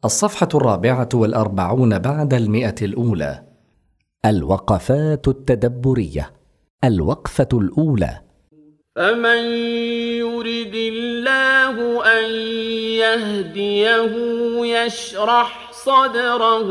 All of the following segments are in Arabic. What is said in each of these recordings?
الصفحة 44 بعد 100. الوقفات التدبرية. الوقفة الأولى: فمن يرد الله أن يهديه يشرح صدره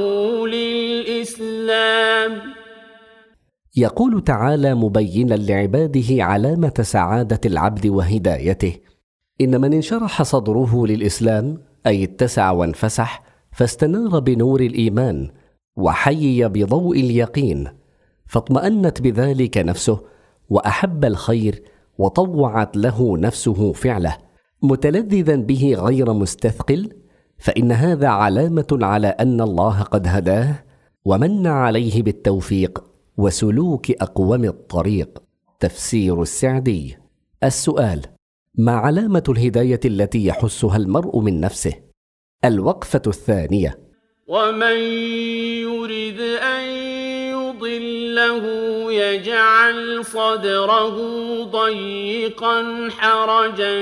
للإسلام. يقول تعالى مبينا لعباده علامة سعادة العبد وهدايته: إن من انشرح صدره للإسلام أي اتسع وانفسح فاستنار بنور الإيمان وحيي بضوء اليقين، فاطمأنت بذلك نفسه وأحب الخير وطوعت له نفسه فعله متلذذا به غير مستثقل، فإن هذا علامة على أن الله قد هداه ومن عليه بالتوفيق وسلوك أقوم الطريق. تفسير السعدي. السؤال: ما علامة الهداية التي يحسها المرء من نفسه؟ الوقفة الثانية: ومن يرد أن يضله يجعل صدره ضيقا حرجا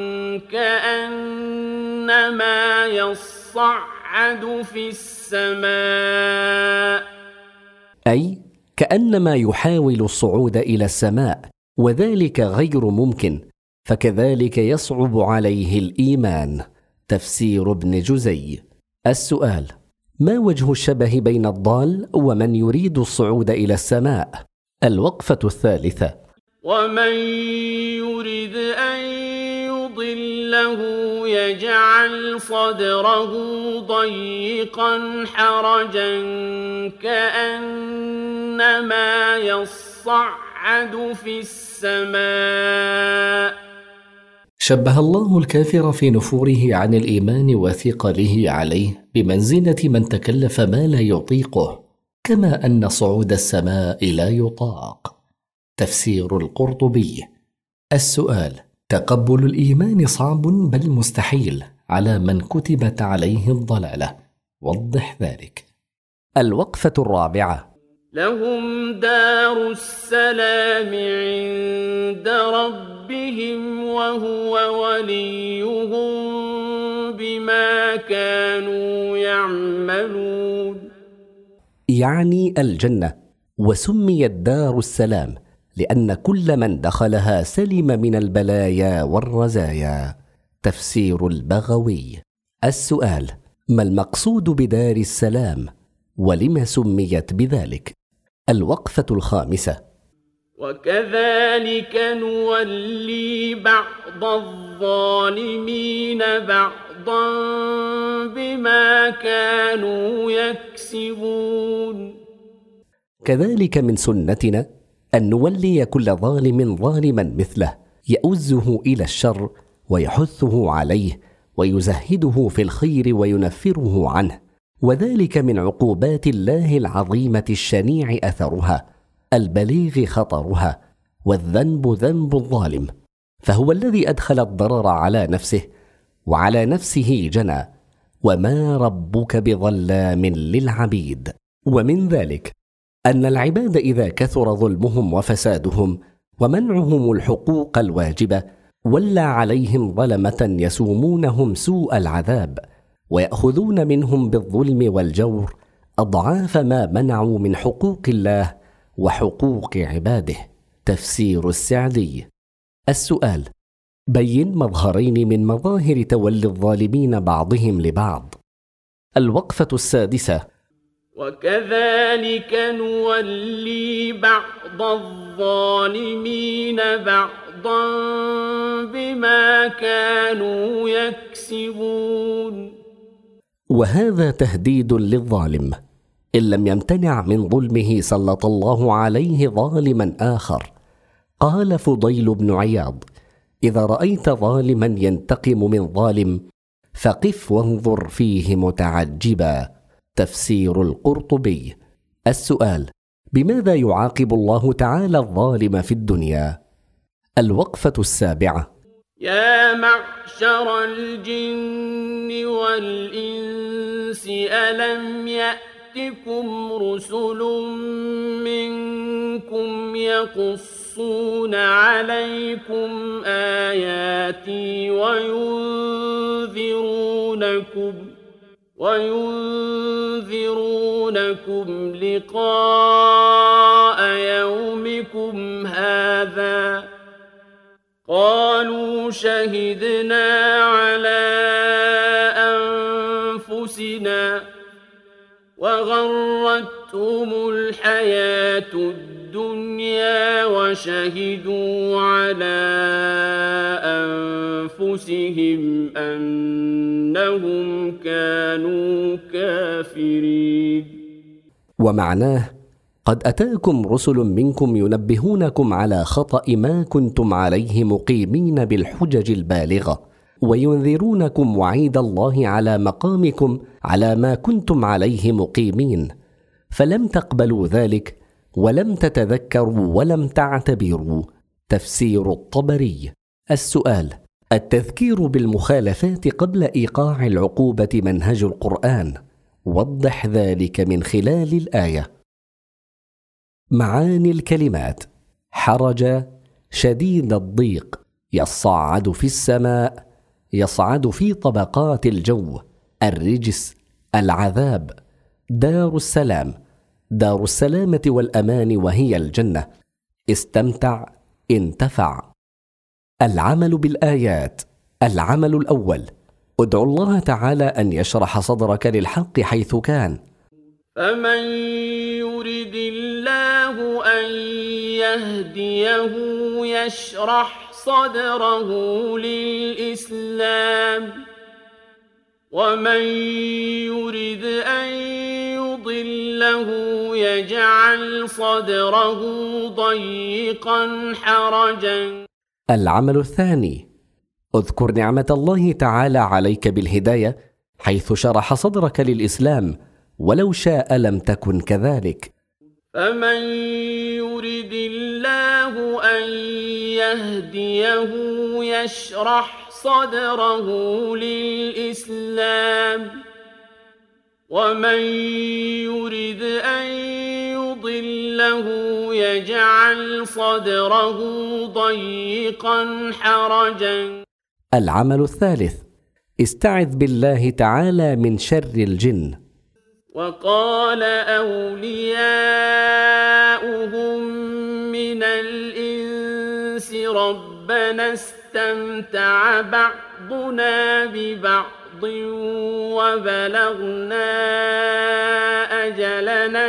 كأنما يصعد في السماء، أي كأنما يحاول الصعود إلى السماء وذلك غير ممكن، فكذلك يصعب عليه الإيمان. تفسير ابن جزي. السؤال: ما وجه الشبه بين الضال ومن يريد الصعود إلى السماء؟ الوقفة الثالثة: ومن يرد أن يضله يجعل صدره ضيقا حرجا كأنما يصعد في السماء. شبه الله الكافر في نفوره عن الإيمان وثقله عليه بمنزلة من تكلف ما لا يطيقه، كما أن صعود السماء لا يطاق. تفسير القرطبي. السؤال: تقبل الإيمان صعب بل مستحيل على من كتبت عليه الضلالة، وضح ذلك. الوقفة الرابعة: لهم دار السلام عند ربهم وهو وليهم بما كانوا يعملون. يعني الجنة، وسميت دار السلام لأن كل من دخلها سلم من البلايا والرزايا. تفسير البغوي. السؤال: ما المقصود بدار السلام ولم سميت بذلك؟ الوقفة الخامسة: وكذلك نولي بعض الظالمين بعضا بما كانوا يكسبون. كذلك من سنتنا أن نولي كل ظالم ظالما مثله، يؤزه إلى الشر ويحثه عليه ويزهده في الخير وينفره عنه، وذلك من عقوبات الله العظيمة الشنيع أثرها، البليغ خطرها، والذنب ذنب الظالم، فهو الذي أدخل الضرر على نفسه وعلى نفسه جنى، وما ربك بظلام للعبيد. ومن ذلك أن العباد إذا كثر ظلمهم وفسادهم ومنعهم الحقوق الواجبة ولى عليهم ظلمة يسومونهم سوء العذاب ويأخذون منهم بالظلم والجور أضعاف ما منعوا من حقوق الله وحقوق عباده. تفسير السعدي. السؤال: بين مظهرين من مظاهر تولي الظالمين بعضهم لبعض. الوقفة السادسة: وكذلك نولي بعض الظالمين بعضا بما كانوا يكسبون. وهذا تهديد للظالم، إن لم يمتنع من ظلمه سلط الله عليه ظالما آخر. قال فضيل بن عياض: إذا رأيت ظالما ينتقم من ظالم فقف وانظر فيه متعجبا. تفسير القرطبي. السؤال: بماذا يعاقب الله تعالى الظالم في الدنيا؟ الوقفة السابعة: يا معشر الجن والإنس ألم يأتكم رسل منكم يقصون عليكم آياتي وينذرونكم لقاء يومكم هذا قالوا شهدنا على أنفسنا وغرتهم الحياة الدنيا وشهدوا على أنفسهم أنهم كانوا كافرين. ومعناه: قد أتاكم رسل منكم ينبهونكم على خطأ ما كنتم عليه مقيمين بالحجج البالغة، وينذرونكم وعيد الله على مقامكم على ما كنتم عليه مقيمين، فلم تقبلوا ذلك ولم تتذكروا ولم تعتبروا. تفسير الطبري. السؤال: التذكير بالمخالفات قبل إيقاع العقوبة منهج القرآن، وضح ذلك من خلال الآية. معاني الكلمات: حرج، شديد الضيق، يصعد في السماء، يصعد في طبقات الجو، الرجس، العذاب، دار السلام، دار السلامة والأمان وهي الجنة، استمتع، انتفع. العمل بالآيات. العمل الأول: ادعو الله تعالى أن يشرح صدرك للحق حيث كان. فمن يرد الله أن يهديه يشرح صدره للإسلام ومن يرد أن يضله يجعل صدره ضيقا حرجا. العمل الثاني: اذكر نعمة الله تعالى عليك بالهداية حيث شرح صدرك للإسلام، ولو شاء لم تكن كذلك. فمن يرد الله أن يهديه يشرح صدره للإسلام ومن يرد أن يضله يجعل صدره ضيقا حرجا. العمل الثالث: استعذ بالله تعالى من شر الجن. وقال أولياؤهم من الإنس ربنا استمتع بعضنا ببعض وبلغنا أجلنا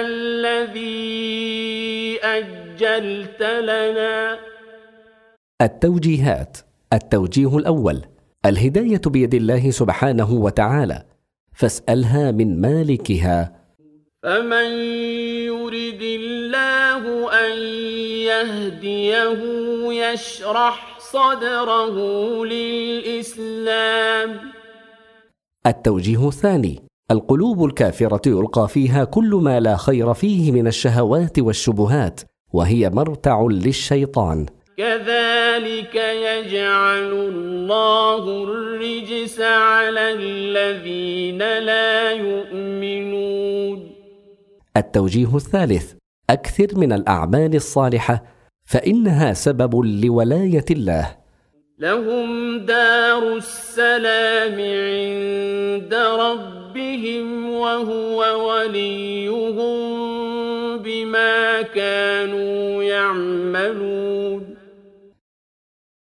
الذي أجلت لنا. التوجيهات. التوجيه الأول: الهداية بيد الله سبحانه وتعالى، فاسألها من مالكها. فمن يرد الله أن يهديه يشرح صدره للإسلام. التوجيه الثاني: القلوب الكافرة يلقى فيها كل ما لا خير فيه من الشهوات والشبهات، وهي مرتع للشيطان. كذلك يجعل الله الرجس على الذين لا يؤمنون. التوجيه الثالث: أكثر من الأعمال الصالحة، فإنها سبب لولاية الله. لهم دار السلام عند ربهم وهو وليهم بما كانوا يعملون.